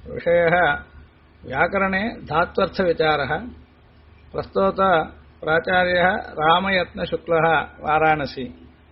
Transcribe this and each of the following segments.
विषयः व्याकरणे धात्वर्थविचारः। प्रस्तोत प्राचार्यः रामयत्नशुक्लः वाराणसी।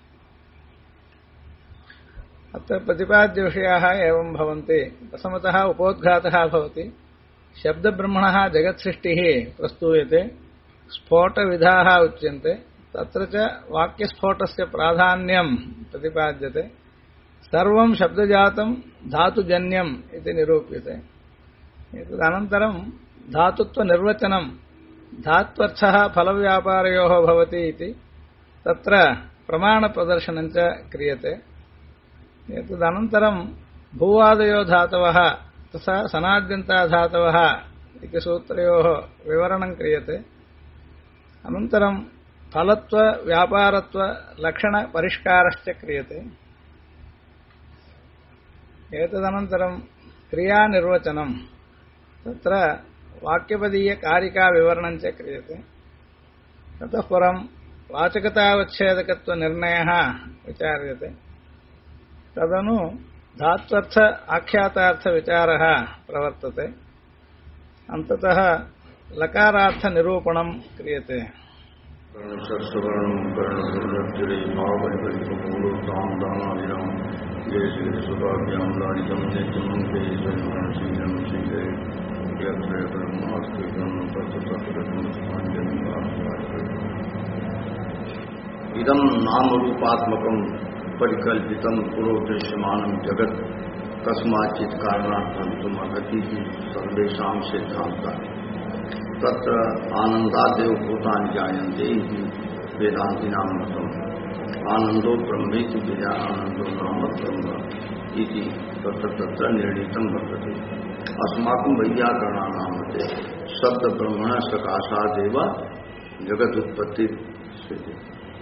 अत्र प्रतिपाद्यविषयाः एवं भवन्ति। प्रथमतः उपोद्घातः भवति। शब्दब्रह्मणः जगत्सृष्टिः प्रस्तूयते। स्फोटविधाः उच्यन्ते। तत्र च वाक्यस्फोटस्य प्राधान्यं प्रतिपाद्यते। सर्वं शब्दजातं धातुजन्यम् इति निरूप्यते। एतदनन्तरं धातुत्वनिर्वचनं धात्वर्थः फलव्यापारयोः भवति इति तत्र प्रमाणप्रदर्शनं च क्रियते। एतदनन्तरं भूवादयो धातवः तथा सनाद्यन्ता धातवः इति सूत्रयोः विवरणं क्रियते। अनन्तरं फलत्व व्यापारत्व लक्षणपरिष्कारश्च क्रियते। एतदनन्तरं क्रियानिर्वचनं तत्र वाक्यपदीयकारिकाविवरणं च क्रियते। ततः परं वाचकतावच्छेदकत्वनिर्णयः विचार्यते। तदनु धात्वर्थ आख्यातार्थविचारः प्रवर्तते। अन्ततः लकारार्थनिरूपणं क्रियते। इदं नाम रूपात्मकं परिकल्पितं पुरोदृश्यमानं जगत् कस्माचित् कारणात् भवितुम् अर्हति सर्वेषां सिद्धान्तः। तत्र आनन्दादेव भूतानि जायन्ते इति वेदान्तिनां मतम्। आनन्दो ब्रह्मेति विना आनन्दो नाम ब्रह्म इति तत्र निर्णीतं वर्तते। अस्माकं वैयाकरणानां मते शब्दब्रह्मणः सकाशादेव जगदुत्पत्ति स्थितिः।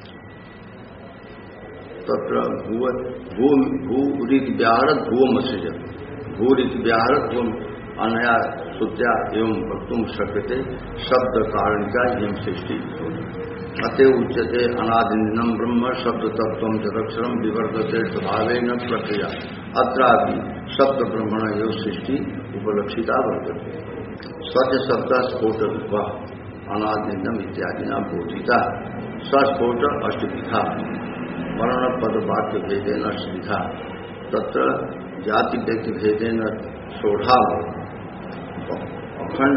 तत्र भूरिव्याहरत भूमसृज भूरिव्याहरत अनया श्रुत्या एवं वक्तुं शक्यते शब्द कारणिका एवं सृष्टि। अतः उच्यते अनादिनं ब्रह्म शब्द तत्व जदक्षरम विवर्तते स्वभावेन प्रक्रिया। अत्रापि शब्द ब्रह्मण एवं सृष्टि उपलक्षिता वर्तते। सच शब्द स्फोट रूप अनादिनम इत्यादिना बोधिता। सस्फोट अष्टविधा वर्ण पद वाक्य भेदेन अष्टविधा। तत्र जाति व्यक्ति भेदेन षोडा अखंड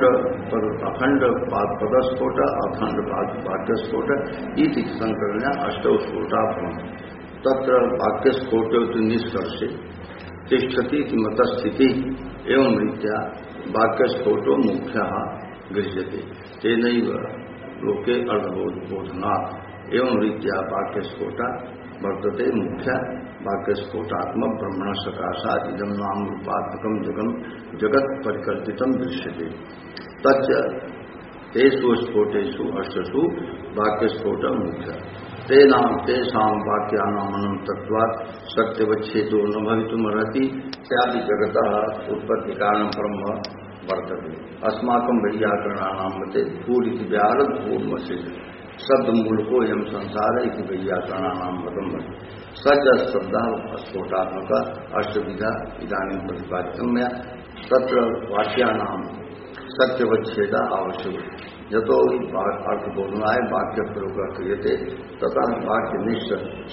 पदस्फोट अखंड वाक्यस्फोट इति संकलने अष्टौ स्फोटा भवन्ति। तत्र वाक्यस्फोटो निष्कर्षे तिष्ठति इति मतस्थिति एवं रीत्या वाक्यस्फोटो मुख्यः गृह्यते। तेनैव लोके अर्थबोधनात् एवं रीत्या वाक्यस्फोटा वर्तते। मुख्य वाक्यस्फोटात्मक ब्रह्मण सकाशात् इदं नाम रूपात्मकं जगत् परिकल्पितं दृश्यते। तच्च तेषु स्फोटेषु अष्टसु वाक्यस्फोट मुख्य। तेषां वाक्यानाम् अनन्तत्वात् सत्यवच्छेदो न भवितुमर्हति। स्यापि जगतः उत्पत्तिकारणं ब्रह्म वर्तते। अस्माकं वैयाकरणानां मते भूरिति व्याहरत भूमसृज शब्द मूल को यम संसार इति वैयाकरणानां मतम्। सच शब्दः स्फोटात्मक अष्टविधा इदानीं प्रतिपादितं मया। तत्र वाक्यानां सत्यवच्छेद आवश्यक। यतो हि अर्थबोधनाय वाक्य प्रयोग क्रियते तथा वाक्यनिष्ठ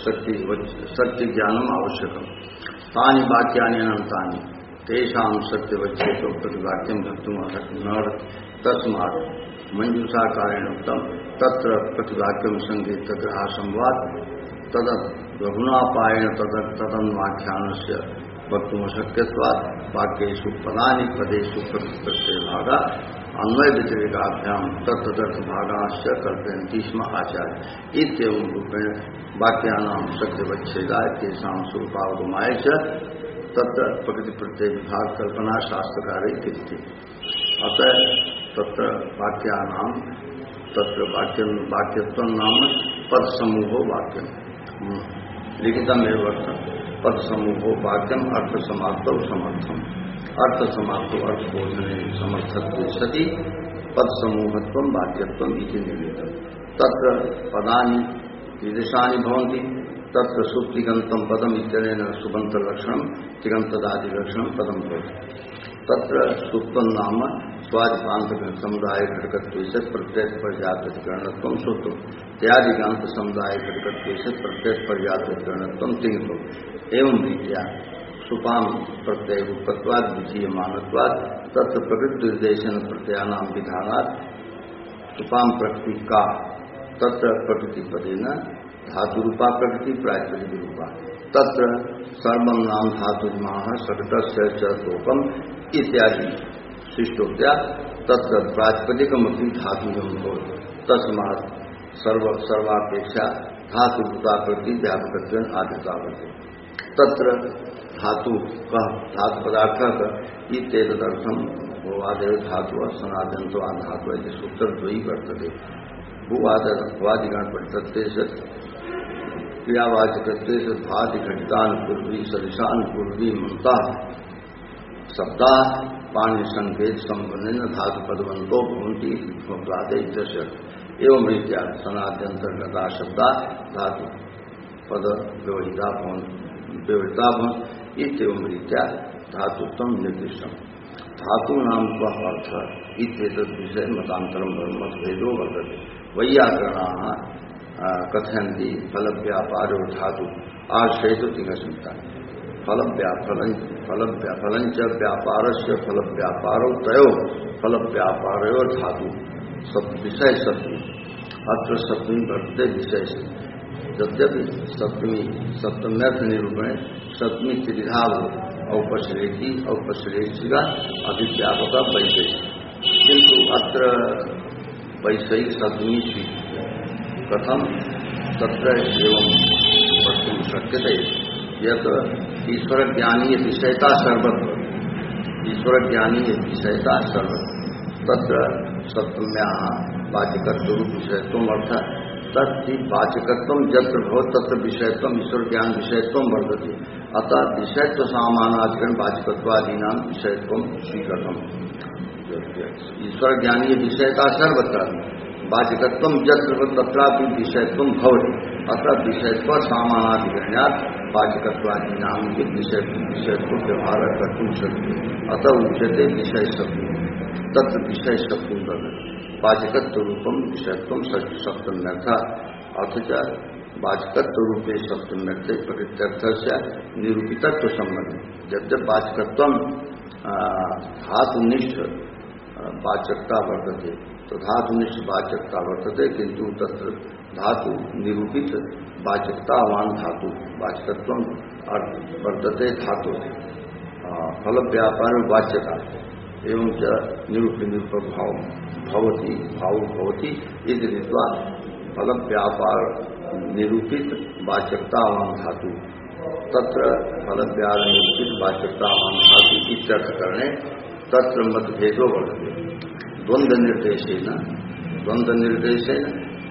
सत्यज्ञानम् आवश्यकम्। तानि वाक्यानि अनन्तानि तेषां सत्यवच्छेदो प्रतिवाक्यं भक्तुम् अर्हति। तस्मात् मंजूषाकारेण उक्तं तत्र प्रतिवाक्यं संगीतग्रह संवाद तद रघुनापायेन तदन्वाख्यानस्य वक्तुमशक्यत्वात् वाक्येषु पदानि पदेषु प्रत्ययभागा अन्वय व्यतिरेकाभ्यां तत्तदर्थभागाश्च कल्पयन्ति स्म आचार्य। इत्येवं रूपेण वाक्यानां सत्यवच्छेदाय तेषां स्वरूपावगमाय च तत्र प्रकृतिप्रत्यय विभाग कल्पना शास्त्रकारे क्रियते। अतः तत्र वाक्यानां तत्र वाक्यत्वं नाम पदसमूहो वाक्यं लिखितमेव वर्तते। पदसमूहो वाक्यम् अर्थसमाप्तौ समर्थम्। अर्थसमाप्तौ अर्थबोधने समर्थत्वे सति पदसमूहत्वं वाक्यत्वम् इति निर्णीतम्। तत्र पदानि कीदृशानि भवन्ति। तत्र सुप्तिगन्तं पदम् इत्यनेन सुबन्तलक्षणं तिङन्तदादिलक्षणं पदं भवति। तत्र सुत्वं नाम स्वादिपांत समुदाय घटकत्व से प्रत्येक पर्याप्तिकरणत्व सुत्व त्यादिकांत समुदाय घटकत्व से प्रत्येक पर्याप्तिकरणत्व तिंगत्व एवं रीत्या सुपाम प्रत्यय उपत्वाद विधीय मानत्वाद तत्र प्रकृति निर्देशन प्रत्ययानाम विधानात् सुपाम प्रकृति का तत्र प्रकृति पदेन धातु रूपा प्रकृति प्रायप्रकृति रूपा तत्र सर्वम नाम धातु माह सकटस्य च तोकम इत्यादि शिष्टोक्त्या तत्र प्रातिपदिकमपि धातुजं भवति तस्मात् सर्वापेक्षा धातु रूपा प्रकृति व्यापकत्वेन आदितावति तत्र धातु का धातु पदार्थ का इत्येतदर्थम भूवादेव धातु सनातन तो धातु है सूत्र द्वयी वर्तते भूवादिगण पठते क्रियावाचकत्वे से भाति घटितान पूर्वी सदिशान पूर्वी ममता शब्दा पाणी संकेत संबंधन धातु पदवंतो भूंति एवं रीत्या सनाद्यंतर्गता शब्दा धातु पद व्यवहिता भवन इतम रीत्या धातुत्व निर्दिष्टम धातु नाम का अर्थ इत्येतद विषय मतांतरम मतभेदो वर्तते वैयाकरणाः कथयन्ति फल व्यापारो धातु आश्रयतो तिगस्मिता फलंच व्यापारस्य फल व्यापारो तयो फल व्यापारो धातु सब विषय सप्तमी अत्र सप्तमी वर्तते विषय से यद्यपि सप्तम्यर्थ निरूपण सप्तमी त्रिधा औपश्रेषिका अभिव्यापक वैषयिक किंतु अत्र वैषयिक सप्तमी कथम तत्र एवं वक्तुं शक्यते यत् ईश्वर ज्ञानीय विषयता सर्वत्र ईश्वर ज्ञानीय विषयता सर्वत्र तत्र सप्तम्याः वाचकत्व विषयत्वम् अर्थात् तत्ति वाचकत्वं यत्र भवति तत्र विषयत्वम् ईश्वर ज्ञान विषयत्वं वर्तते अतः विषयत्व सामानाधिकरण वाचकत्वादीनां विषयत्वं स्वीकृतम् ईश्वर ज्ञानीय विषयता सर्वत्र वाचकत्वं यत्र तत्रापि विषयत्वं भवति अतः विषयत्व सामानाधिकरणात् वाचकत्वादीनां के विषयत्व व्यवहार कर्तुं शक्यते अतः उच्यते विषय शब्द तत्र विषय शब्द वाचकत्व रूपम विषयत्वं सप्तम्यर्थ अथ च वाचकत्व रूपे सप्तम्यर्थे प्रकृत्यर्थस्य निरूपितत्व संबंध जब वाचकत्वं धातुनिष्ठ वाचकता वर्तते तो धातुनिष्ठ वाचकता वर्तते किंतु तत्र धातु निरूपित वाचकतावान धातु वाचकत्वं वर्तते धातु फल व्यापार वाच्यता एवं च निरूप भाव भवति इति रीत्या फल व्यापार निरूपित वाचकतावान धातु तत्र फल व्यापार निरूपित वाचकतावान धातु इत्यर्थ करणे तत्र मतभेदो वर्तते द्वंद्व निर्देशेन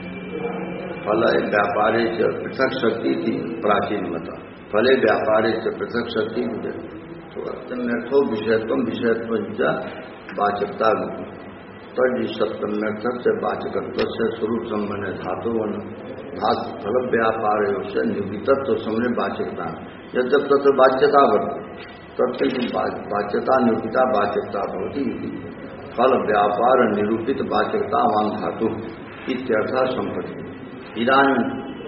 फल व्यापारे च पृथक शक्ति थी प्राचीन मत फले व्यापारे च पृथक शक्ति तो अर्थो विषयत्व वाचकता तद सप्तम्यर्थक से वाचकत्व से स्वरूप संबंध धातु फल व्यापार से निरूपितत्व समझ वाचकता जब तत्र वाच्यता वर्तते तत्र वाच्यता निरूपिता वाचकता भवति फल व्यापार निरूपित वाचकता वान धातु इत्यर्थ संपत्ति इदानीं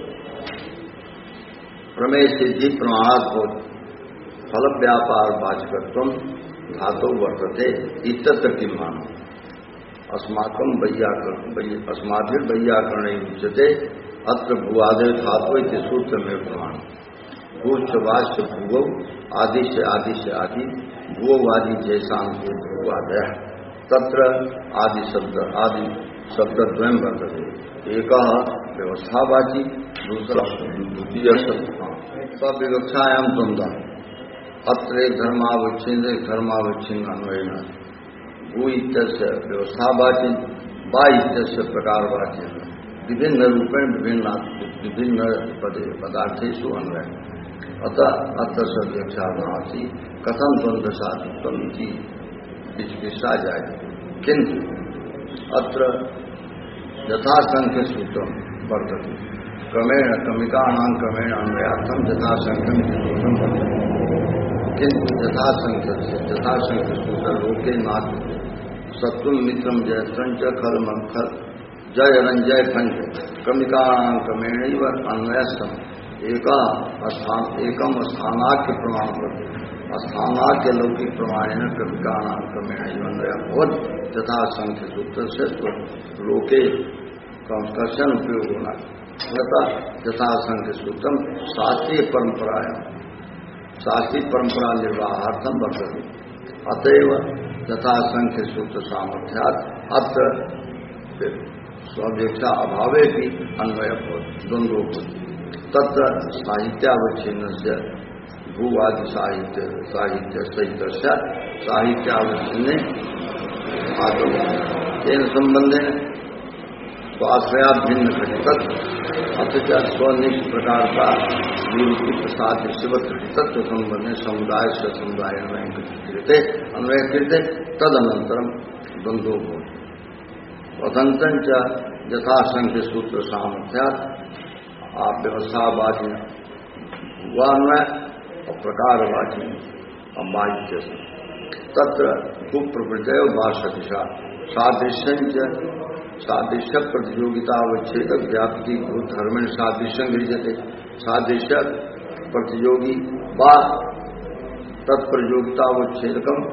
प्रमेय सिद्धि प्रमाणात् भवति फल व्यापार वाचकत्वं धातु वर्तते इत्यत्र किमान अस्माकं वैयाकरणे उच्यते अत्र भूआदि धातु इति सूत्र में प्रमाण भूश्च वाच्य भूवौ आदि से आदि भूवौ आदि जैसा भूआदयः तत्र आदि शब्दद्वयं वर्तते एकः व्यवस्थावाची दूसरा द्वितीय शब्द विवक्षायां द्वन्द्वः अत्र धर्मावच्छिन्न अन्वयेन भू इत्यस्य व्यवस्थावाची वा इत्यस्य प्रकारवाची विभिन्न रूपेण विभिन्न पदार्थेषु अन्वय अतः अत्र सव्यक्षा नास्ति कथम द्वन्द्व साधित्वम् इति जिज्ञासा जाए किंतु अत्र यथासंख्य सूत्रम वर्तते क्रमेण क्रमिकानां क्रमेण अन्वयार्थम यथासंख्यम सूत्रम वर्तते किंतु यथासंख्य सूत्र लोके नाथ सत्व मित्रम जय संच खल मंखल जय रंजय पंच कमिकाणां क्रमेणैव अन्वयस्तम एकम स्थानाख्य प्रमाण पर स्थानाख्य लौकिक प्रमाणेन कमिकाणां क्रमेणैव अन्वय भवत् तथा संख्य सूत्र से लोके कश्चन उपयोग होना यथा संख्य सूत्रम शास्त्रीय परंपरा निर्वाहार्थम वर्तते अतएव यथा संख्य सूत्र सामर्थ्यात् अत्र स्वापेक्षा अभावे भी अन्वय द्वंद्व तत्र साहित्यावच्छिन्न से भूवादि साहित्य सहित साहित्यावच्छिन्ने आगम तेन संबंधेन स्वाश्रया भिन्न घटित अथच स्वनिष्ठ प्रकार का निरूपित सादृश्यवत घटितत्व संबंधे समुदाय से समुदाय अन्वय कृते तदनंतरम द्वंद्वो भवति वदंतं च यथासंख्य सूत्र सामर्थ्यात् आप व्यवस्थावाची हुआन्वय और प्रकारवाची अमायित्य तत्र कुप्रवृत्तय भाषतिशा सादृश्य प्रतियोगितावच्छेद व्याप्ति धर्मेण सादृश्य गृह्यते सादृश्य प्रतियोगी वा तत्प्रयोगितावच्छेदकम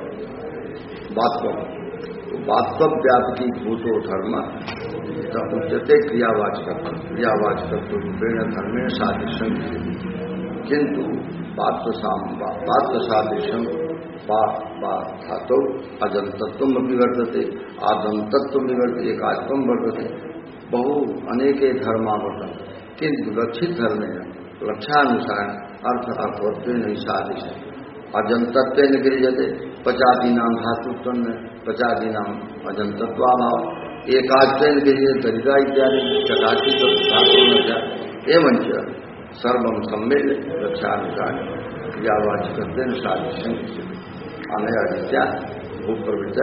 वास्तव व्याप्ति भूतो धर्म उच्यते क्रियावाचकत्व रूपेण धर्मेण सादृश्यं किंतु पात्र सादृश्यं धातु अजंतत्वम वर्तते आदंतत्व वर्तते एकात्वम वर्तते बहु अनेके धर्मा वर्तन्ते किंतु लक्षित धर्म लक्ष्यानुसार अर्थवत्व नहीं सादृश्य अजंतत्व न गृह्यते पचादीना धातुत्व पचादीना अजंतत्वाभाव एकाच्चन गृह्यते दरिद्रा इत्यादि चकाशी धातु एवं सर्वं सम्मिल्य लक्ष्यानुसार क्रियावाचकत्व सादृश्यं अनया रीत्या भूप्रवृत्त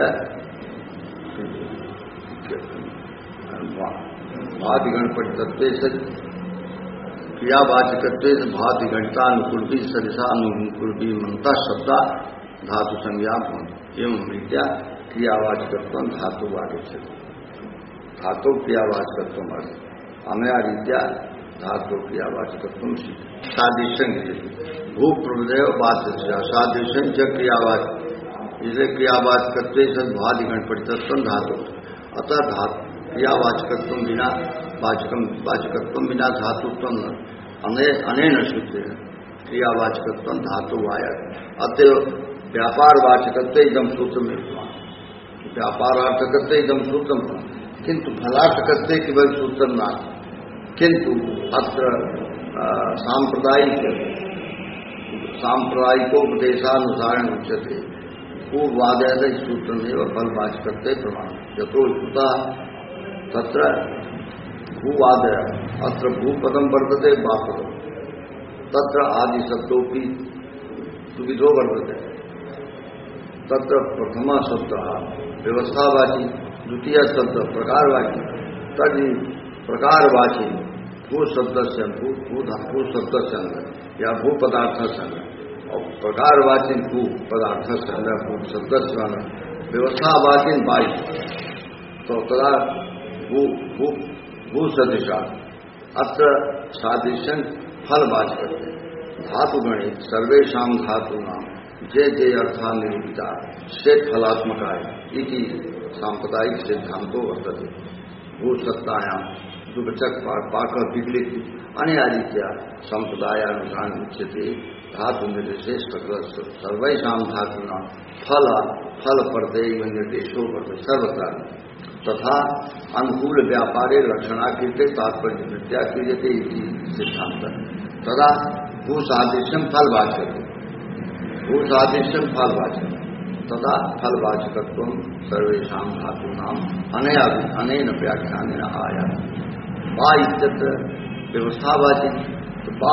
भातिगणपतित्व क्रियावाचकत्व भातिगणितानुकूल भी सदिशानुकूल भी मनता शब्दा धातु संज्ञा एवं रीत्या क्रियावाचकत्व धातुवाचक धातु क्रियावाचकत्व अनया रीत्या धातु क्रियावाचकत्व सादृश्यं भूप्रवृत्तय बाध्य सादृश्यं च क्रियावाचक इसलिए क्रियावाचकत्व भातिगणपतित्व धातु अतः क्रियावाचकत्व बिना वाचकत्व बिना धातुत्व अनेन सूत्र क्रियावाचकत्व धातु वाया अतएव व्यापारवाचकत्व एकदम सूत्र में व्यापारार्थकत्व एकदम सूत्र किंतु फलार्थकत्व केवल सूत्र न किंतु अत्र सांप्रदायिकोपदेशानुसार उच्यते पूर्वादय सूत्र में फलवाचकत्व प्रमाण यथो तत्र भूवादय अत्र भूपदम वर्तते बापदम तत्र आदि शब्दों सुविधो वर्तते तत्र प्रथम शब्द व्यवस्थावाची द्वितीय शब्द प्रकारवाची तद प्रकारवाची भू शब्द से भू शब्द संग या भू पदार्थ संग और प्रकारवाची भू पदार्थ संग भू शब्द संग व्यवस्थावाची वायु तो तदा भू सदृशा अत्र सादृश्यं फलवाचक धातुगणित सर्वेशा धातूना जे अर्था निरूपिता से फलात्मका इति सांप्रदायिक सिद्धांतो वर्तते भूसत्तायां दुर्चक पाक विकलित अनयारीत्या संप्रदायानुसार उच्यते धातु निर्देश सर्वेशा धातूना फल प्रत्यय निर्देशो वर्तते सर्वत्र तथा अनुकूल व्यापारे लक्षणाकृते तात्पर्य वृत्या क्रियते इति सिद्धांत तदा भूसादृश्यं फलवाचक तथा फलवाचकत्व सर्वेशा धातूनां अनेन व्याख्यानेन आया बा इत्यत्र व्यवस्थावाची बा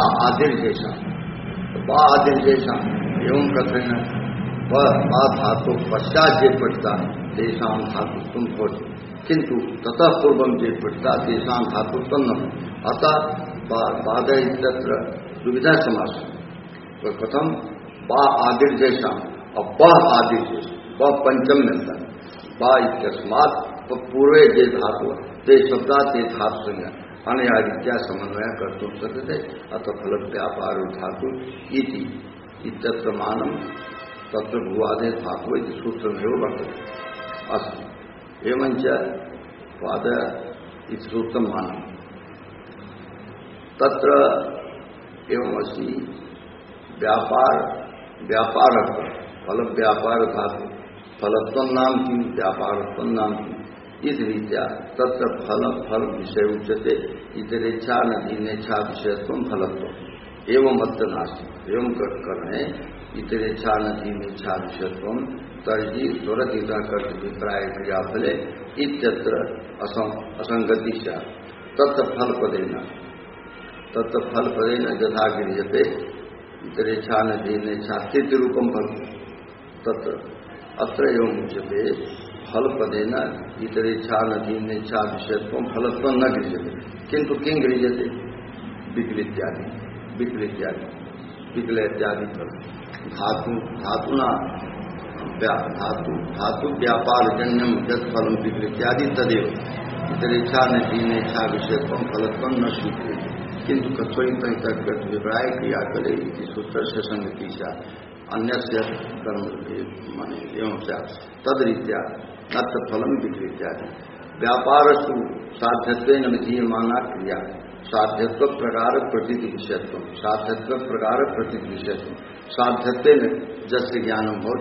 आदिर जैसा एवं कथन बा धातु पश्चात जे पठता तेषां धातुत्वं भवति किंतु ततः पूर्वं जे पठता तेषां धातुत्वं न अतः बाध इत्यत्र दुविधा समास कथम बा आदिर जैसा और बह आदिर जैसा, बह पंचम मिलता है। बा इत्यस्मात् पूर्वे जे धातु ते शब्दा ते धातु संज्ञा अनयादित्या समन्वय कर्तुं शक्यते अतः फल व्यापार धातु इति इत्यत्र मानम तत्र भुवादे धातु इति सूत्रमेव वर्तते। अस्तु एवञ्च वाद इति सूत्रं मानम तत्र एवमसि व्यापार फल व्यापार धातु फलत्वं नाम किं व्यापारत्वं नाम किं इस रीत्या तत्र फल विषय उच्यते इतरेच्छा नदीनेच्छा विषयत्वं फलत्वम् एवं अत्र नास्ति एवं करणे इतरेच्छा नदीनेच्छा विषयत्वं तर्हि स्वरतीता कर्तव्यप्राय क्रियाफले इत्यत्र असंगति स्यात् तत्र फलपदेन यथा गृह्यते इतरेच्छा नदीनेच्छा स्थितिरूपं फल तत्र अत्र एवं उच्यते फलपदेन इतरेच्छा नदीनेच्छा विषयत्व फलत्व न गृह्यते किंतु किं गृह्यते विकल इत्यादि फल धातु व्यापारजन्यम यद फलम विकल इत्यादि तदेव इतरेच्छा नदीनेच्छा विषयत्व फलत्व न स्वीक्रियते किंतु कथोई विप्राय क्रिया करे सूत्र से संगति अन्य कर्म माने एवं तदरीत्या अत्र फलम विक्रित्यादि व्यापारस्तु साध्यत्वेन विधीयमाना क्रिया साध्यत्व प्रकार प्रतीति विषयत्व साध्यत्वेन जस्य ज्ञानम हो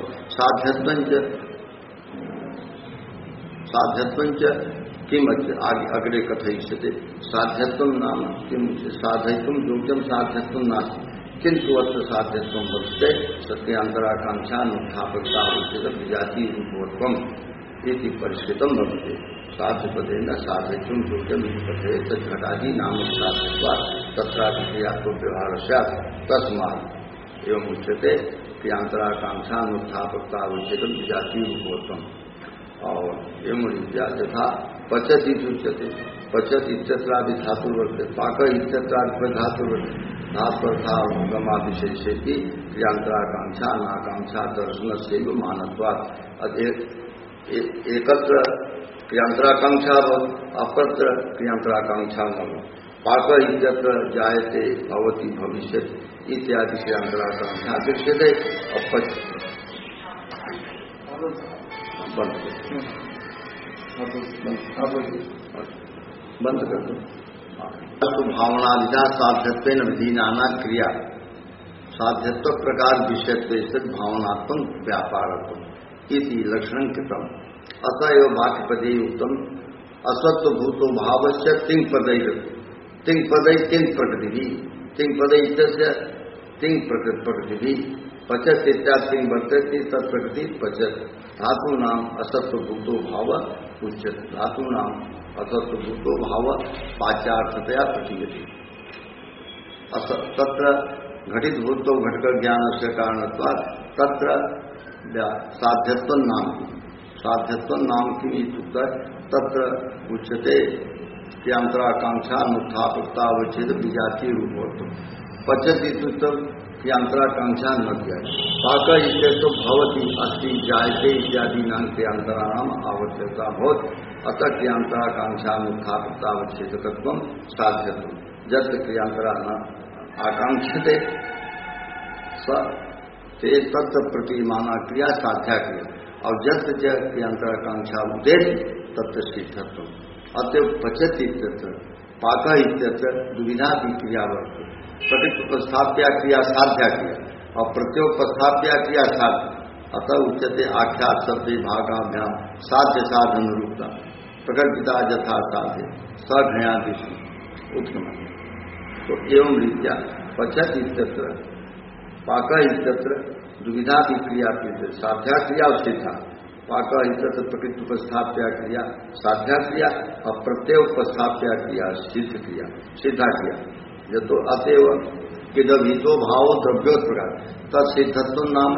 साध्यत्वञ्च किम अग्रे कथयिष्यते साध्यत्वं नाम किम साधयितुं योग्यं साध्यत्वं नास्ति किंतु अत्र साध्यत्वं वर्तते सत्यांतराकांक्षा अनुत्थापकता विजाति रूपवत्वम् इति परिष्कृतं भवति साध्यपदेन साधयितुं योग्यम् इति कथयेत् घटादि नाम साध्यत्वात् तत्रापि क्रियात्व व्यवहारः स्यात् तस्मात् एवम् उच्यते क्रियांतराकांक्षा अनुत्थापकता विजाति रूपवत्वम् और एवं रीत्या यथा पचत इत्युच्यते पचत इत्यत्रादि धातु वर्तते पाक इत्यत्रादि धातु वर्तते धात्वर्था गमा विशेषे की क्रियांतराकांक्षा अनाकांक्षा दर्शन से मानत्वात् एकत्र क्रियांतराकांक्षा अपत्र क्रियांतराकांक्षा न पाक इत्यत्र जायते भवति भविष्यति इत्यादि क्रियांतराकांक्षा दृश्यते बंद कर दो भावना विधा साध्यत्वेन विधीनाना क्रिया साध्यत्व प्रकार विषयत्व स्थित भावनात्मक व्यापारत्व इति लक्षणं कृतम् अतएव वाक्यपदे उक्तम् असत्व भूतो भावस्य तिंग प्रकृति तिंग प्रकृति पचत इत्यादि तिंग वर्तते तत्प्रकृति पचत धातु नाम असत्व भूतो भाव उच्यते धातु नाम असत्व भूतो भाव पाच्यार्थतया प्रतीयते तत्र घटित भूतो घटक ज्ञान से कारणत्वात् तत्र साध्यत्व नाम की तत्र उच्यते क्रियांतराकांक्षा अनुत्थापकता अवच्छेद विजातीय रूपवत्व पचति क्रियांतराकांक्षा न जाए पाक इत्य तो भवति अस्ति जायते इत्यादि नाम क्रियांतराणाम आवश्यकता भवति अतः क्रियांतराकांक्षा अनुत्थापकता अवच्छेदकत्व साध्यत्व यत् क्रियांतरा न आकांक्षते स ते तत्र प्रतिमाना क्रिया साध्या क्रिया और जत क्रियांतराकांक्षा उदेति तत्र सिद्धत्व अतएव पचत इत्यत्र पाक इत्यत्र दुविधा की क्रिया वर्तते प्रतिपस्थाप्या क्रिया साध्या क्रिया और प्रत्योपस्थाप्या क्रिया साध्य अतः उच्यते आख्यात शब्द भागाभ्याम साध्य साधन रूपता प्रकटिता यथा साध्य सघयादिशु उत्तम तो एवं रीत्या पचत इत्यत्र पाक इत्यत्र दुविधा की क्रिया साध्या क्रिया और सिद्धा पाक इत्यत्र प्रकृति उपस्थाप्या क्रिया साध्या क्रिया और प्रत्योपस्थाप्या क्रिया सिद्धा क्रिया ये तो अतएव किदभितो भाव द्रव्योत्प्रकार तत्सिद्धत्व नाम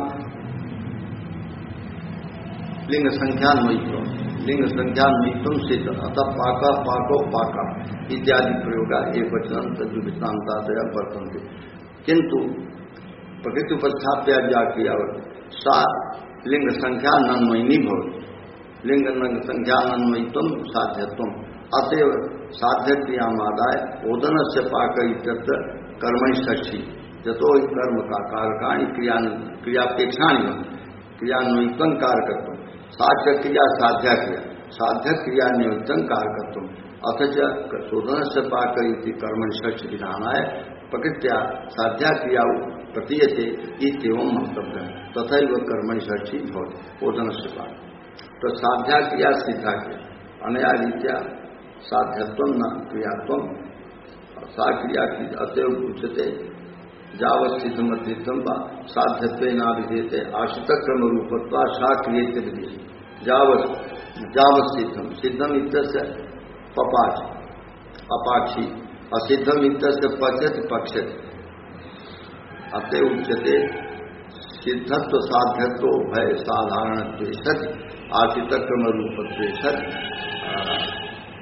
लिंग संख्यान्वयित्व सिद्ध अतः पाका पाको पाका इत्यादि प्रयोग एक वचन तजुवितांतादया वर्तन्ते किंतु प्रकृति उपस्थाप्या जा क्रिया सा लिंग संख्या नन्मयिनी भवति। लिंग संख्या नन्मयित्वं साध्यत्वम् अतएव साध्य क्रियामादाय ओदन से पाक इत्यत्र कर्मणि षष्ठी यतो ही कर्म का कारकाणि क्रियापेक्षाणि क्रियान्वितं कारकत्वम् साध्य क्रिया साध्या क्रिया साध्य क्रिया नियुक्तं कारकत्वम् अथच शोधन से पाक इति कर्मणि षष्ठी विधानाय प्रकृत्या साध्या क्रिया प्रतीयते इत्येवं मंतव्य तथैव कर्मणि षष्ठी भवति ओदन से पाक। तो साध्या क्रिया सिद्धा क्रिया अनया रीत्या साध्यत्वं न क्रियात्वं सा क्रिया की अतएव उच्यते जावस्थितमतित्वं वा साध्यत्वेनाभिधेयते आश्रित क्रम रूपत्वा सा क्रियते विधि जावस्थितम सिद्धम इत्यस्य पपाच अपाक्षी असिद्धम इत्यस्य पचत पक्षत अतएव उच्यते सिद्धत्व साध्यत्व भय साधारणत्वे सति आश्रित क्रम रूपत्वे सति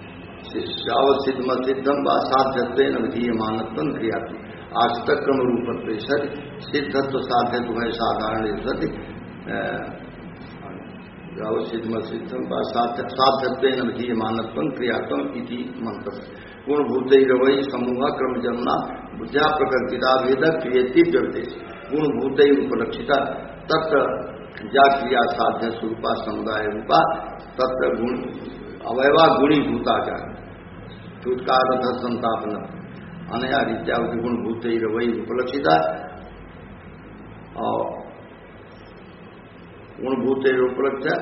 सिद्धम व साध्यत्वेन विधीयमानत्वं क्रियाति आश्रित क्रम रूपत्वे सति सिद्धत्व साध्यत्व भय साधारण सति सिद्धम व साध्यत्वेन विधीयमानत्वं क्रियात्वम् इति मंतव्य। गुणभूतैरवै समूह क्रम जन्मा बुद्ध्या प्रकृतिता भेद क्रियति व्यवदेश गुणभूतैरुपलक्षिता तत्र या क्रिया साध्य स्वरूपा समुदाय रूपा तत्र गुण अवयवा गुणीभूता का चुटकार संतापन अनया रीत्या गुणभूतैरवै उपलक्षिता और गुणभूतैरुपलक्ष्य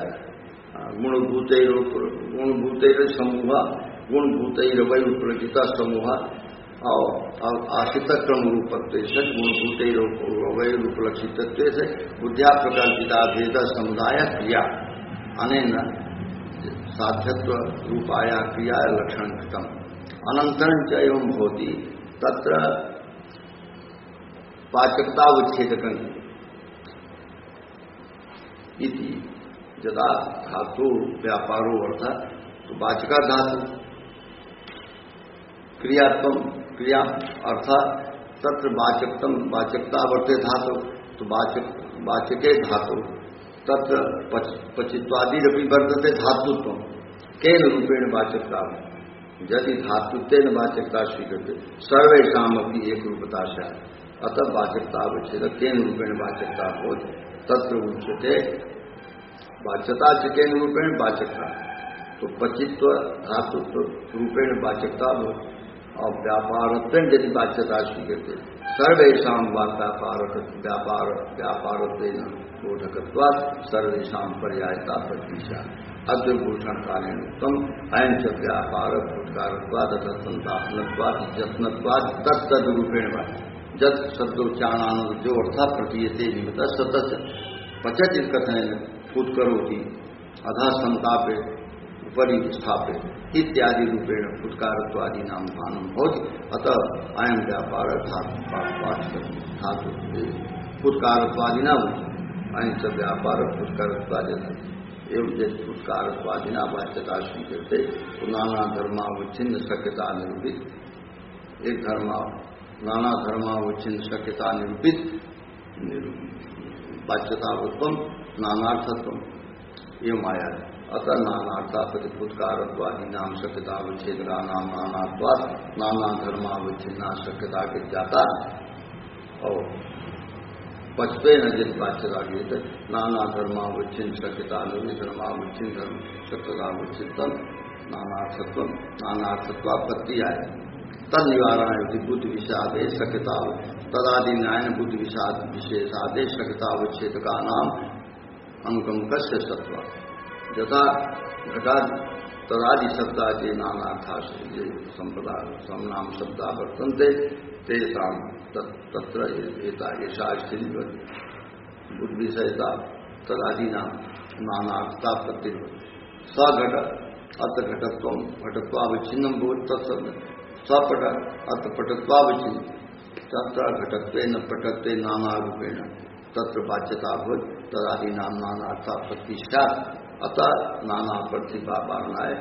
गुणभूतैर समूह गुणभूतैरवै उपलक्षिता समूह और आश्रित क्रम रूपत्व से गुणभूतैरवै उपलक्षितत्व से बुद्ध्या प्रकल्पिता भेद समुदाय क्रिया अनेन साध्यत्व रूपाया क्रिया लक्षण कृतम अनंतरं च एवं भवति तत्र पाचकतावच्छेदकं इति यदा धातु व्यापारो अर्थात तो वाचका धातु क्रियात्म क्रिया अर्थात तत्र वाचकतम वाचकता वर्ते धातु तो वाचके धातु तत्र पचित्वादिरपि वर्तते धातुत्वं केन रूपेण वाचकता यदि धातुत्वेन वाचकता स्वीकृत्य सर्वेषामपि एक रूपता स्यात् अतः वाचकता अवच्छेद केन रूपेण वाचकता भवति तत्र उच्यते वाच्यता च केन रूपेण वाचकता तो पचित्व धातुत्व रूपेण वाचकता भवति और व्यापारत्वेन यदि वाच्यता स्वीकृत्य सर्वेषां व्यापारत्वेन बोधकत्वात् सर्वेषां पर्यायता प्रतीक्षा अद्भूषण कालेन उत्तम अयं च व्यापार फुटकारत्वात् संतापनत्वात् जत्नत्वात् तत्तद्रूपेण जत शब्दोच्चारणानुग जो अर्था प्रतीयते निमित्त सतत पचत कथन फुटकरोति अधा संतापे उपरि स्थापे इत्यादि रूपेण फुटकारत्वादि नाम भानम भवति अतः अयं व्यापार धातु फुटकारत्वादिना अयं च व्यापार फुटकारत्वादि एवं जैसे फुटकारत्वादिना वाच्यता स्वीकृते तो नाना धर्मावच्छिन्न शक्यता निरूपित एक धर्म नाना धर्मावच्छिन्न शक्यता निरूपित वाच्यतावत्वम नानार्थत्वम एवं आया है अतः नानार्था प्रतिफुटकारत्वादि नाम शक्यतावच्छेदका नाम नानात्वात् नाना धर्मावच्छिन्ना शक्यता के जाता और पचपे न जित वाच्यता गीत नाना धर्मावच्छिन्न शक्यता धर्मावच्छिन्न धर्म शक्यतावच्छिन्नतम नानार्थत्व नानार्थत्वापत्ति आए तद निवारणाय बुद्धि विषादे शक्यता तदादि न्याय बुद्धि विषाद विशेषादे शक्यतावच्छेद का नाम अंकम कस्य सत्व यथा घटा तदादि शब्दादि नानार्था संपदा समनाम शब्दा वर्तन्ते तेषां तत्र एषा स्थिति बुद्धि विषयता तदादि नानार्थता प्रति सघट अत घटत्वं घटत्वावच्छिन्नं भवति तत्सब्द सपट अत पटत्वावच्छिन्नं तत्र घटत्वेन पटत्वे नानारूपेण तत्र वाच्यता भवति तदादि नाम नानार्था प्रतिष्ठा अतः नाना प्रतिभा वारणाय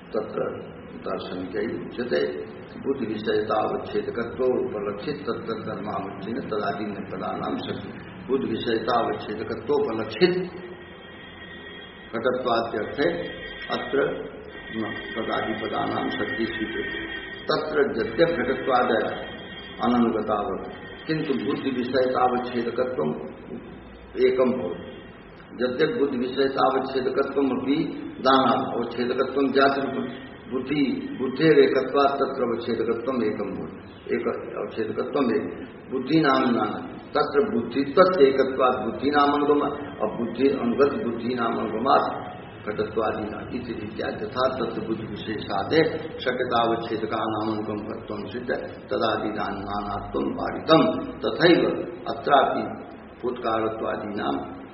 तत्र दार्शनिकै उच्यते बुद्धि विषयतावच्छेदकत्व उपलक्षित तत्र धर्मावच्छिन्न तदादीन पदानां शक्ति बुद्धि विषयतावच्छेदकत्वोपलक्षित घटत्वाद्यर्थे अत्र तदादि पदानां शक्ति स्वीकृति तत्र यद्यप घटत्वादय अननुगतावत् किंतु बुद्धि विषयतावच्छेदकत्वम् एकम भवति यद्यप बुद्धि विषयतावच्छेदकत्वम् अपि दानात् अवच्छेदकत्वम् जाति बुद्धेरेकत्वात् तत्र अवच्छेदकत्वम् एकम भवति एक अवच्छेदकत्वम् एक बुद्धि नाम नाना तत्र बुद्धित्वस्य एकत्वात् बुद्धि नामनुगम और बुद्धि अनुगत बुद्धि नामनुगमात् घटत्वादीना इत्यादि यथा तत्र बुद्धि विशेषादे शक्यतावच्छेदका नामनुगम तत्वं सिद्ध तदादीना नानात्वं पारितम तथैव अत्रापि फुत्कारत्वादीनां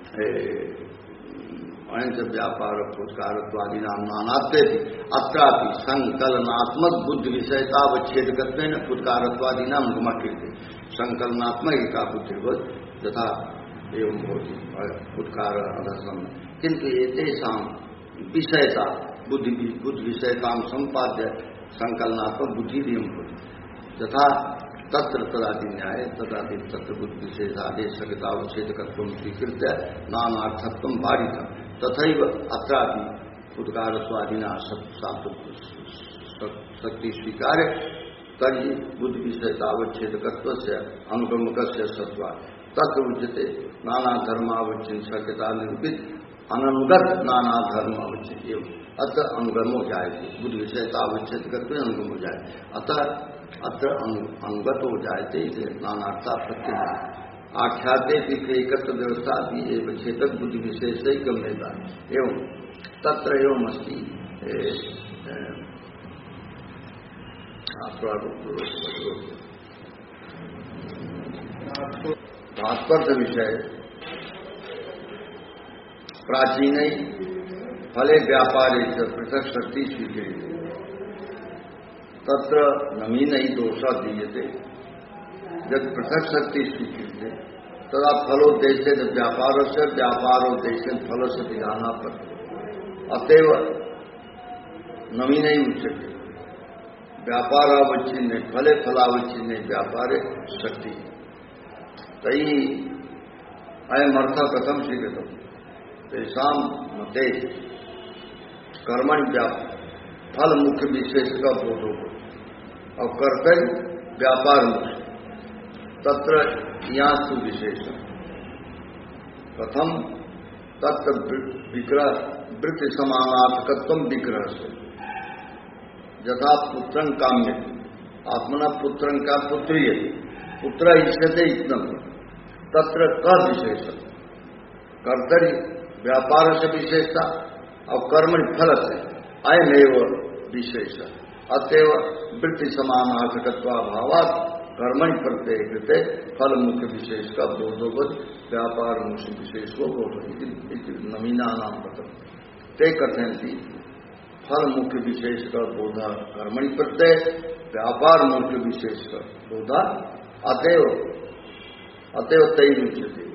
अयंच व्यापार फुत्कारत्वादीनां नानात्वेपि अत्रापि संकलनात्मक बुद्धि विषयतावच्छेदकत्वेन फुत्कारत्वादीनां अनुगमक्रियते संकलनात्मक एका बुद्धिर्वत् यथा एवं भवति फुत्कार अधर्म किंतु एतेषां विषयता बुद्धि विषयतां संपाद्य संकलनात्मक बुद्धिरियं भवति यथा तत्र तदादि न्याय तदादि तत्र बुद्धि विशेषादेश शक्यतावच्छेदकत्वं स्वीकृत्य नानार्थत्वं बाधितं तथैव अत्रापि फुत्कारत्वादिना शक्ति स्वीकार्य तर्हि बुद्धि विषयतावच्छेदकत्वस्य अनुगमकस्य सत्त्वात् तत्र उच्यते नाना धर्मावच्छिन्न शक्यता निरूपित अनुगत नाना धर्मावच्छिन्न एवं अतः अनुगम हो जाएगी बुद्धि विषयतावच्छेदकत्व अनुगम हो जाए अतः अत्र अनुगत हो जाते इसे नानार्था प्रत्यय आख्याते एकत्र व्यवस्था भी एवं छेदक बुद्धि विशेष से गम्यता एवं तत्र एवं अस्ति तात्पर्य विषय प्राचीन फले व्यापारे पृथक शक्ति स्वीक्रियते तत्र नवीन दोषा दीयते जब पृथक शक्ति स्वीक्रियते तदा फलोद्देश्य व्यापार से व्यापारोद्देश्य फल से विधाना पर अतएव नवीन उच्यते व्यापारावच्छिन्ने फले फलावच्छिन्ने व्यापारे शक्ति तई अयमर्थ कथम स्वीकृतम तेषां मते कर्मण फल मुख्य विशेष का बोध होगा और कर्तव्य व्यापार मुख्य तत्र यास्तु विशेष प्रथम तत्र विग्रह वृत्ति समानार्थकत्वं विग्रह से यथा पुत्रं काम्य आत्मना पुत्रं का पुत्रीय पुत्र इष्यते इतम तत्र का विशेष कर्तव्य व्यापार से विशेषता और कर्म फल से अयमेव विशेष अतएव वृत्ति समानार्थकत्वाभावात् कर्मणि प्रत्यय कृते फल मुख्य विशेष का बोधोवत व्यापार मुख्य विशेष को बोध नवीना नाम पतम ते कथयन्ति फल मुख्य विशेष का बोधा कर्मणि प्रत्यय व्यापार मुख्य विशेष का बोधा अतएव तैर उच्यते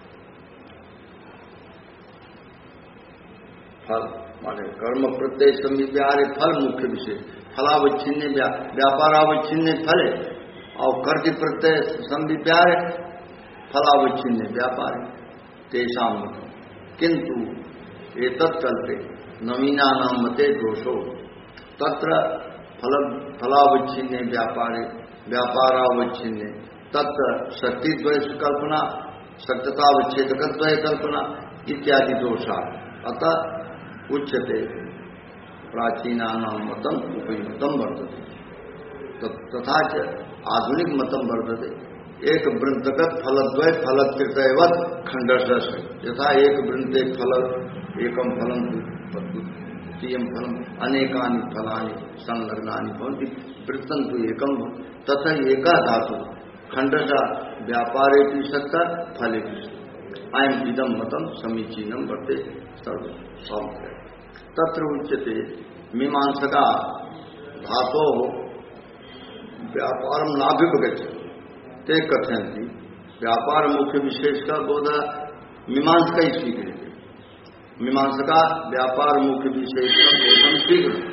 फल माने कर्म प्रत्यय समीप्यारे फल मुख्य विशेष फलावच्छिन्न व्यापारावच्छिन्न फल और कर्ज प्रत्यय समीप्यारे फलावच्छिन्न व्यापार तेषां किंतु एतत् कल्पे नवीना नाम मते दोषो तत्र फलावच्छिन्न व्यापारे व्यापारावच्छिन्न तत्र शक्तिद्वय कल्पना सत्यतावच्छेदकत्वय कल्पना इत्यादि दोषा अतः उच्यते प्राचीनानां मतम उपयुक्तम वर्तते तथा च आधुनिक मतम वर्तते एक वृंतगत फलद्वय फलकृतवत खंडरस यथा एक वृंते फल एकम फलम द्वितीयं फलम अनेकानि फलानि संलग्नानि भवन्ति वृत्तं तु एकं तथा एका धातु खंडसा व्यापारे भी सकता फले भी अयम इदम मतम समीचीनम वर्ते सर्व तत्र उच्यते मीमांसका धातो व्यापारम नाभिपगच्छति ते कथयन्ति व्यापार मुख्य विशेष का बोध मीमांसका ही स्वीक्रियते मीमांसका व्यापार मुख्य विशेष का बोधम स्वीकृत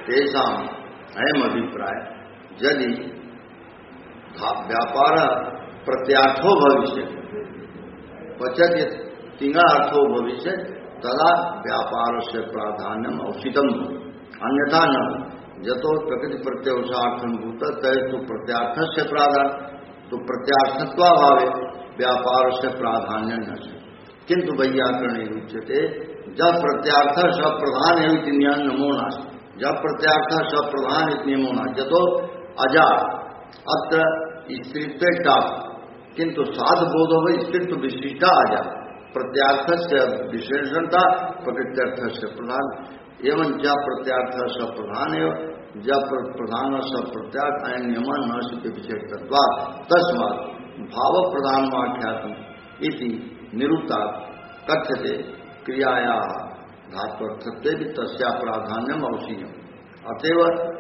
तेषाम् अयम् अभिप्राय यदि व्यापार प्रत्यार्थो भविष्य पचत तिंगा अर्थो भविष्य तदा व्यापार से प्राधान्यम औषितम अन्यथा न जतो प्रकृति प्रत्यवसार्थम भूत तय तो प्रत्यार्थ से प्राधान्य तो प्रत्यार्थत्वाभावे व्यापार से प्राधान्य न किंतु वैयाकरण उच्यते जब प्रत्यार्थ सप्रधान है नमो नास्ति जब प्रत्यार्थ सप्रधान नियमो न जतो अजा अत्र स्त्रीत्व किंतु साध बोधो वही स्त्रीत्व विशिष्टा अजा प्रत्यार्थ से विशेषणता प्रकृत्यर्थ से प्रधान एवं जब प्रत्यार्थ सप्रधान एवं जब प्रधान सप्रत्यार्थ नियम न सिद्ध विशेषत्वा तस्मात् भाव प्रधानमाख्यातम इति निरुक्ता कथ्यते क्रियाया धात्वर्थत्वे भी तस्या प्राधान्यम अवशीयम अतएव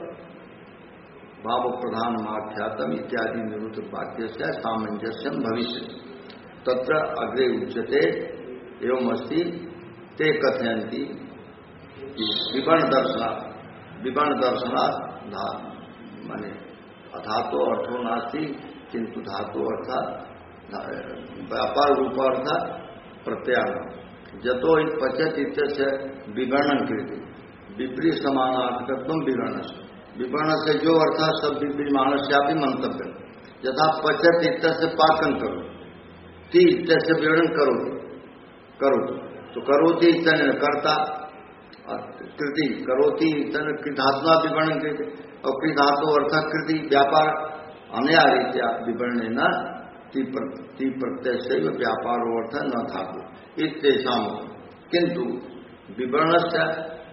भाव प्रधानमाख्यातम इत्यादि निरुक्त वाक्य से सामंजस्यम भविष्य तत्र अग्रे उच्यते एवं अस्ति ते कथयन्ति विवर्ण दर्शनात् माने धातु अर्थो नास्ति किंतु धातु अर्थात व्यापार रूप अर्थ प्रत्याह जतो पचत इत्यस्य विवरणन कृति विपरीत समानार्थकत्व विवरण से जो अर्थ सब विपरीमानस्यापि मंतव्य यथा पचत इत्यस्य पाकन करो ती इत्यस्य विवरण करो तो करोति इत्यनेन कर्ता कृति करोति इत्यनेन कृधात्मा विवरण कृति और कृधातु अर्थ कृति व्यापार अनया रीत्या विवरणेन ती प्रत्यय से व्यापारो अर्थ न धातु इत्येषां किंतु विवरण से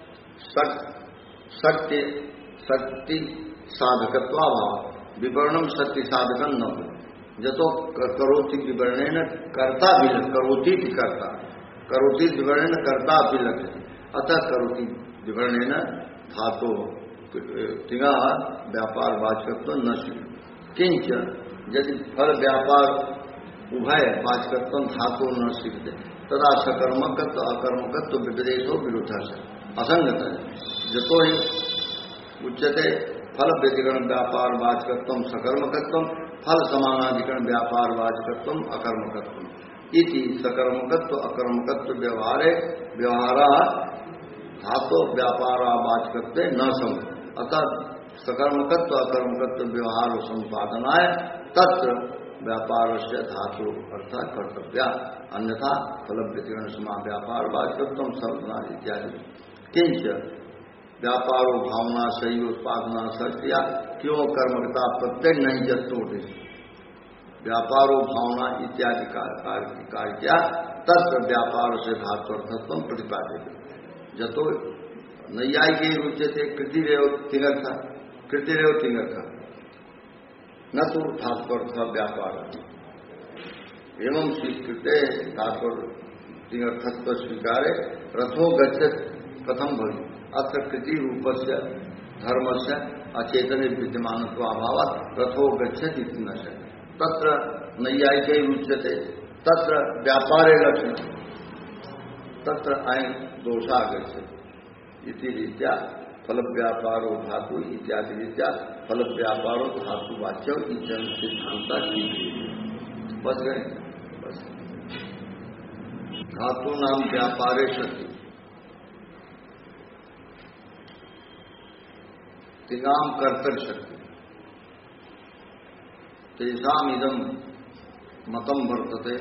शक्ति साधकत्वाभाव विवरणम शक्ति साधकम न हो जतो करोति विवरणेन कर्ता भी करोति कर्ता करोति विवरणेन कर्ता भी लक्ष्य अतः करोति विवरणेन धातो तिगा व्यापार वाचकत्व न स्वीकृत किंच यदि फल व्यापार उभय वाचकत्व धातु न स्वीकृत तदा सकर्मकत्व अकर्मकत्व विपदेशो विरुद्ध असंगत है जतो ही उच्यते फल व्यतिकरण व्यापार वाचकत्व सकर्मकत्व फल समानाधिकरण व्यापार वाचकत्व अकर्मकत्व इति सकर्मकत्व अकर्मकत्व व्यवहारा धातो व्यापारा वाचकत्व न सम अतः सकर्मकत्व अकर्मकत्व व्यवहार संपादनाय तत्र व्यापार से धातु अर्थात कर्तव्य अन्यथा फल व्यतिकरण समा व्यापार वाचकत्व सर्वना इत्यादि किंच व्यापारो भावना सही उत्पादना सक्रिया क्यों कर्मकता प्रत्येक नहीं जत्तोटे व्यापारो भावना इत्यादि कार्य क्या तत्र व्यापार से धात्वर्थत्व प्रतिपादित जतो नैयायिक रुच्यते कृतिरेव तिंगर्थ कृतिरेव तिंगर्थ न तो धात्वर्थ व्यापार एवं स्वीकृते धात्वर तिंगर्थत्व स्वीकारे रथो गच्छत कथम भवति अत्र कृति रूप से धर्म से अचेतन विद्यमान अभाव रथो गच्छत इति न शक्य तत्र नैयायिक रुच्यते तत्र व्यापारे लक्ष्य तत्र अयं दोषा गच्छति इति रीत्या फल व्यापारो धातु इत्यादि रीत्या फल व्यापारो धातु वाच्य इत्यादि सिद्धांता की बस गए बस धातु नाम व्यापारे शक्ति तिगाम कर्तव्य शक्ति तेषाम इदम मतम वर्तते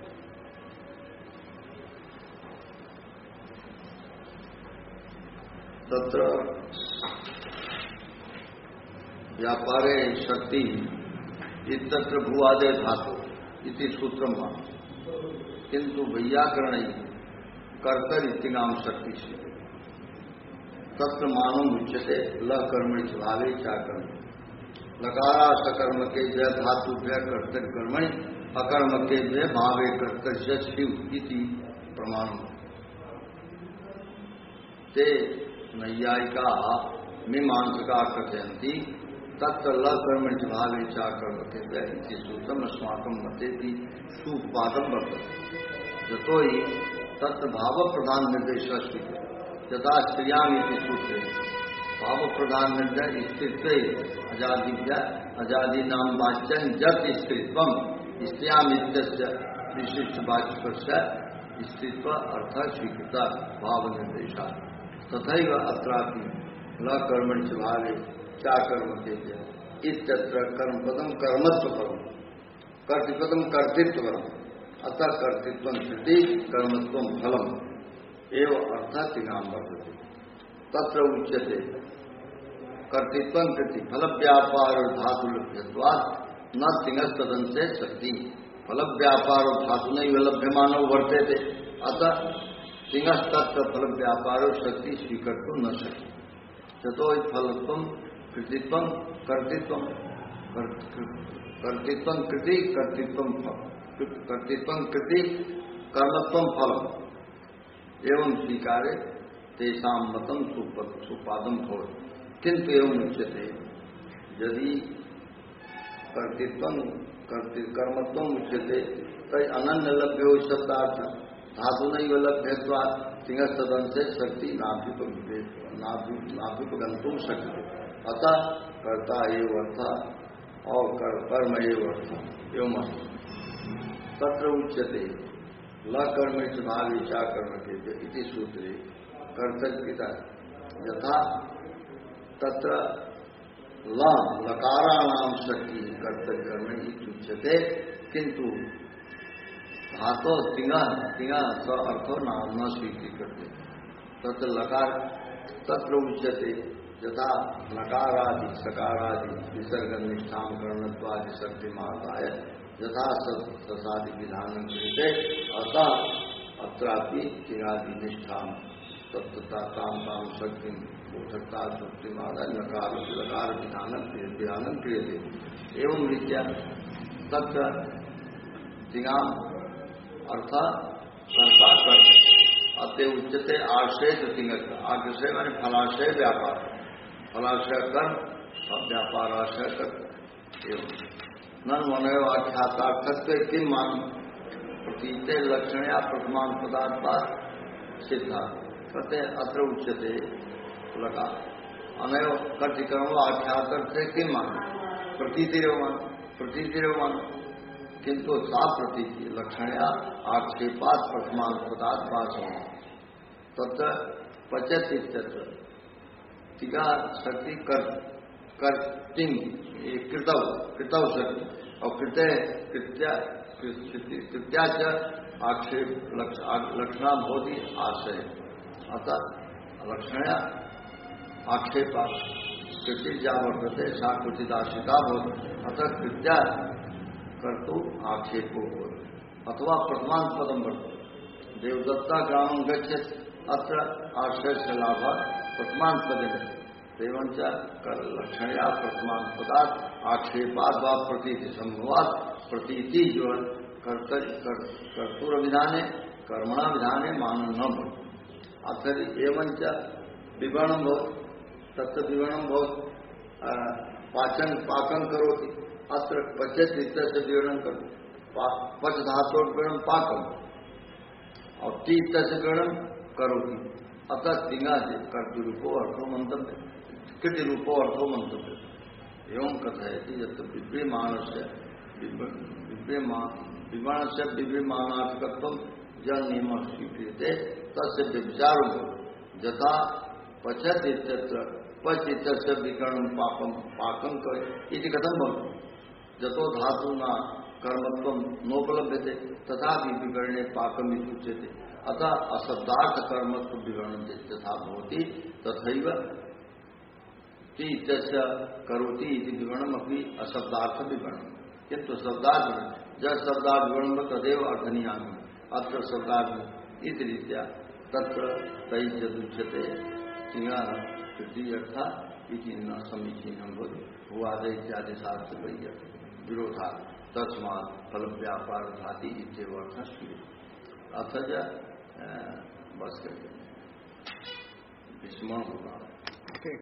तत्र व्यापारे शक्ति इत्यत्र भूआदे धातु इति सूत्रम किंतु वैयाकरण कर्तव्य इतिगाम शक्ति से तत्र मानव उच्यते ल कर्मणि भावे क्या कर्म लकारा सकर्म के जय धातु भय कर्तव्य कर्मणि अकर्म के जय भावे कर्तव्य शिव इति प्रमाण ते नैयायिका मीमांसका कथयन्ति तत्र ल कर्मणि भावे चा कर्म के जय इति सूत्रम अस्माकं मतेति सुपादम वर्तते यतो हि तत्र भाव प्रधान निर्देश यथा स्त्रियाम इति सूत्रे भाव प्रधान स्थित्व अजादिव्या अजादि नाम वाच्यं जत स्त्रीत्वम स्त्रियाम विशिष्ट वाच्य स्त्रीत्व अर्थात स्वीकृता भाव निर्देशा तथैव अत्रापि ल कर्मणि च भावे क्या कर्म के इत्यत्र कर्मपदम कर्मत्व परम कर्तृपदम कर्तृत्व परम अतः कर्तृत्व कृति कर्मत्व फलम एवं अर्थात नाम वर्तते तत्र उच्यते कर्तृत्व कृति फल व्यापार और धातु लभ्यत्वात् न तिंगस्तदन से शक्ति फल व्यापार और धातु नहीं लभ्यमानो वर्तेते अतः तिंगस्तत्व फल व्यापार और शक्ति स्वीकर्तुं न शक्ति ततो फलत्व कृतित्व कर्तृत्व कर्तृत्व कृति कर्तृत्व कर्तृत्व कृति कर्मत्व फलम एवं स्वीकारे तेषां मतम सुपादम भव किंतु एवं उच्यते यदि कर्तृत्व कर्मत्व उच्यते तय अनन्य लभ्यो शब्दार्थ धातु नहीं लभ्यत्वा सिंहसदन से शक्ति नाभ्युपगंतुम शक्ति अतः कर्ता एव अर्थ और कर्म एव अर्थ एवं तत्र उच्यते ल कर्म भावी चा कर्म के इति सूत्रे कर्तव्यता यथा तत्र लकाराणाम शक्ति कर्तव्य कर्म उच्यते किंतु धातो तिंगा स अर्थो नाम न स्वीकृत करते तत्र लकार तत्र उच्यते यथा लकारादि सकारादि विसर्ग निष्ठान कर्णत्वादि शक्ति महादाय यथा ससादि विधान कृते अतः अत्रापि तिंगादि निष्ठान तत्वता काम शक्ति बोधकता शक्ति महादाय लकार विधान क्रियते एवं रीत्या तत्र तिंगाम अर्थात कर्ता कर्म अतः उच्यते आश्रय तिंगत आश्रय माने फलाशय व्यापार फलाशय कर्म और व्यापाराशय कर्म एवं नन मनोय आख्यातार्थत्व किम मान प्रतीते लक्षण या प्रथमान पदार्थ सिद्धा कहते अत्र उच्यते लगा अनय कर्तिकर्म आख्यात किम मान प्रतीतिरेव मान किंतु सा प्रतीति लक्षणया आक्षेपात प्रथमान पदार्थ तत्र पचत इत्यत्र टीका शक्ति कर्तिंग कृतव शक्ति और कृत्या च आक्षेप लक्षणा भवति आशय अतः लक्षणया आक्षेपा कृति जा वर्तते सा कृतिदाशिता भवति अतः कृत्या कर्तु आक्षेपो अथवा प्रथमान पदम वर्तते देवदत्ता ग्रामं गच्छेत् अत्र आश्रय से लाभ प्रथमान पदे एवं लक्षणया प्रथमान पदार्थ आक्षेपाद व प्रतीति संभवात प्रतीति जो है कर्तुर विधाने कर्मणा विधाने मान न भव अत्र एवं विवरणम भवति तत्र विवरणम भवति पाकं करोति अत्र पचत इत्यस्य विवरण करो पच धातु विवरण पाकम और ती इत्यस्य विवरण करोति अतः तिंगा से कर्तृरूपो अर्थो मंतव्य कृति रूपो अर्थो मंतव्य एवं कथयति यत् विवरण से विव्यमानात्मकत्व जन नियम स्वीक्रियते तस्य व्यभिचारो यथा पचत इत्यत्र पच इत्यस्य विकरणं पाकं इति कथं भवति जतो धातुना कर्मत्वं नोपलभ्यते तथापि विवरणे पाकम् इति उच्यते अतः अशब्दार्थ कर्मत्व विवरणं यथा भवति तथैव ति इत्यस्य करोति इति विवरणमपि अशब्दार्थ विवरणं किन्तु शब्दार्थ जब शब्दार्थ विवरणं तदेव अर्थनीयामि अत्र शब्दार्थ इति रीत्या तत्र तैर्यदुच्यते तिंगा कृति अर्था इति न समीचीनं भवति भुवादय इत्यादि शास्त्र विरोधा तस्मात् फल व्यापार धाति इत्येव अर्थः स्वीक्रियते अथ बस करके विस्मरण होगा।